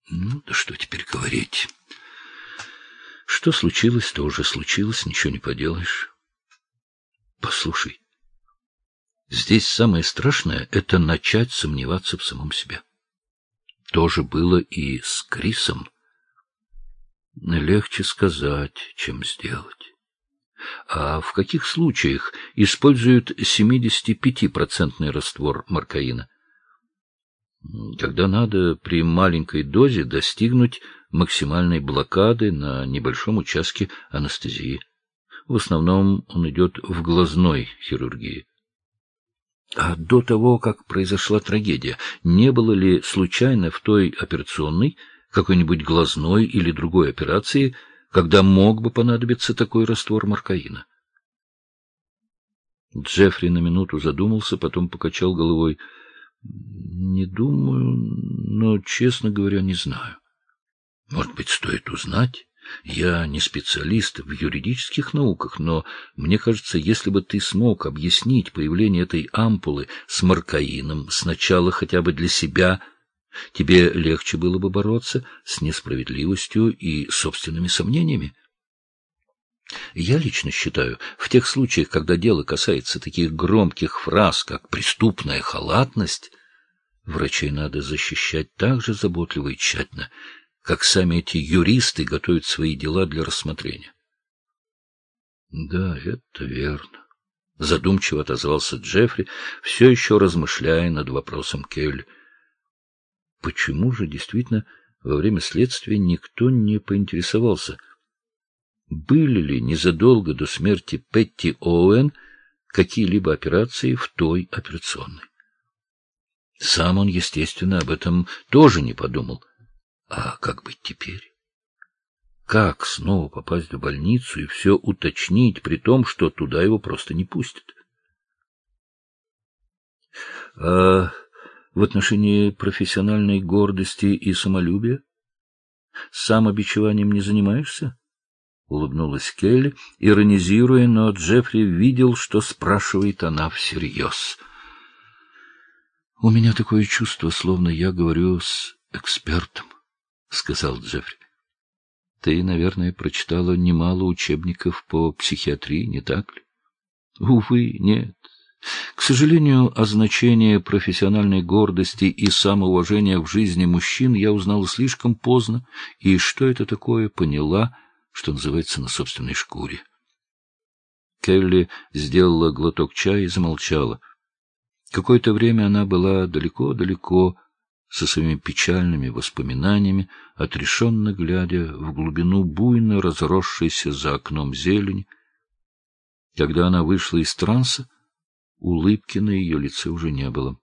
Ну, да что теперь говорить? Что случилось, то уже случилось, ничего не поделаешь. Послушай, здесь самое страшное — это начать сомневаться в самом себе. То же было и с Крисом. Легче сказать, чем сделать. А в каких случаях используют 75% раствор маркаина? Когда надо при маленькой дозе достигнуть максимальной блокады на небольшом участке анестезии. В основном он идет в глазной хирургии. А до того, как произошла трагедия, не было ли случайно в той операционной какой-нибудь глазной или другой операции, когда мог бы понадобиться такой раствор маркаина? Джеффри на минуту задумался, потом покачал головой. Не думаю, но, честно говоря, не знаю. Может быть, стоит узнать? Я не специалист в юридических науках, но мне кажется, если бы ты смог объяснить появление этой ампулы с маркаином сначала хотя бы для себя, тебе легче было бы бороться с несправедливостью и собственными сомнениями. Я лично считаю, в тех случаях, когда дело касается таких громких фраз, как «преступная халатность», врачей надо защищать так же заботливо и тщательно, как сами эти юристы готовят свои дела для рассмотрения. — Да, это верно, — задумчиво отозвался Джеффри, все еще размышляя над вопросом Келли. Почему же действительно во время следствия никто не поинтересовался, были ли незадолго до смерти Петти Оуэн какие-либо операции в той операционной? Сам он, естественно, об этом тоже не подумал. А как быть теперь? Как снова попасть в больницу и все уточнить, при том, что туда его просто не пустят? А в отношении профессиональной гордости и самолюбия? Самобичеванием не занимаешься? — улыбнулась Келли, иронизируя, но Джеффри видел, что спрашивает она всерьез. — У меня такое чувство, словно я говорю с экспертом, — сказал Джеффри. — Ты, наверное, прочитала немало учебников по психиатрии, не так ли? — Увы, нет. К сожалению, о значении профессиональной гордости и самоуважения в жизни мужчин я узнала слишком поздно, и что это такое, поняла, что называется, на собственной шкуре. Келли сделала глоток чая и замолчала. Какое-то время она была далеко-далеко, со своими печальными воспоминаниями, отрешенно глядя в глубину буйно разросшейся за окном зелени. Когда она вышла из транса, улыбки на ее лице уже не было.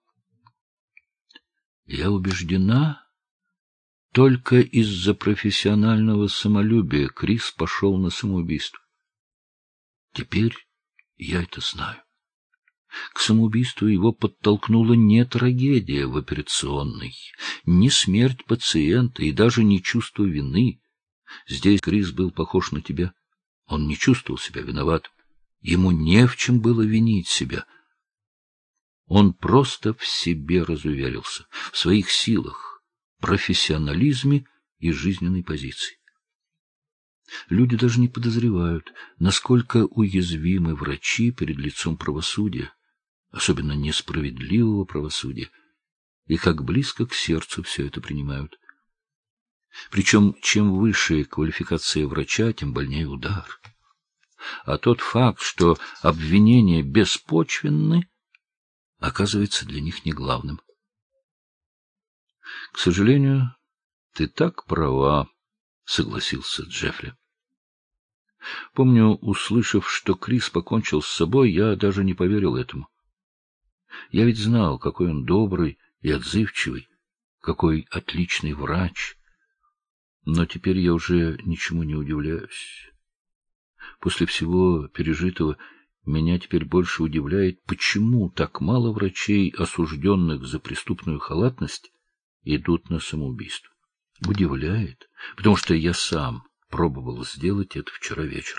Я убеждена, только из-за профессионального самолюбия Крис пошел на самоубийство. Теперь я это знаю. К самоубийству его подтолкнула не трагедия в операционной, не смерть пациента и даже не чувство вины. Здесь Крис был похож на тебя. Он не чувствовал себя виноватым. Ему не в чем было винить себя. Он просто в себе разуверился, в своих силах, профессионализме и жизненной позиции. Люди даже не подозревают, насколько уязвимы врачи перед лицом правосудия, особенно несправедливого правосудия, и как близко к сердцу все это принимают. Причем, чем выше квалификация врача, тем больнее удар. А тот факт, что обвинения беспочвенны, оказывается для них не главным. — К сожалению, ты так права, — согласился Джеффри. Помню, услышав, что Крис покончил с собой, я даже не поверил этому. Я ведь знал, какой он добрый и отзывчивый, какой отличный врач. Но теперь я уже ничему не удивляюсь. После всего пережитого меня теперь больше удивляет, почему так мало врачей, осужденных за преступную халатность, идут на самоубийство. Удивляет, потому что я сам пробовал сделать это вчера вечером.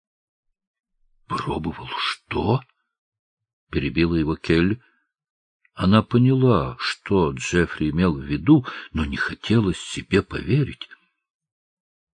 — Пробовал что? — перебила его Келли. Она поняла, что Джеффри имел в виду, но не хотела себе поверить.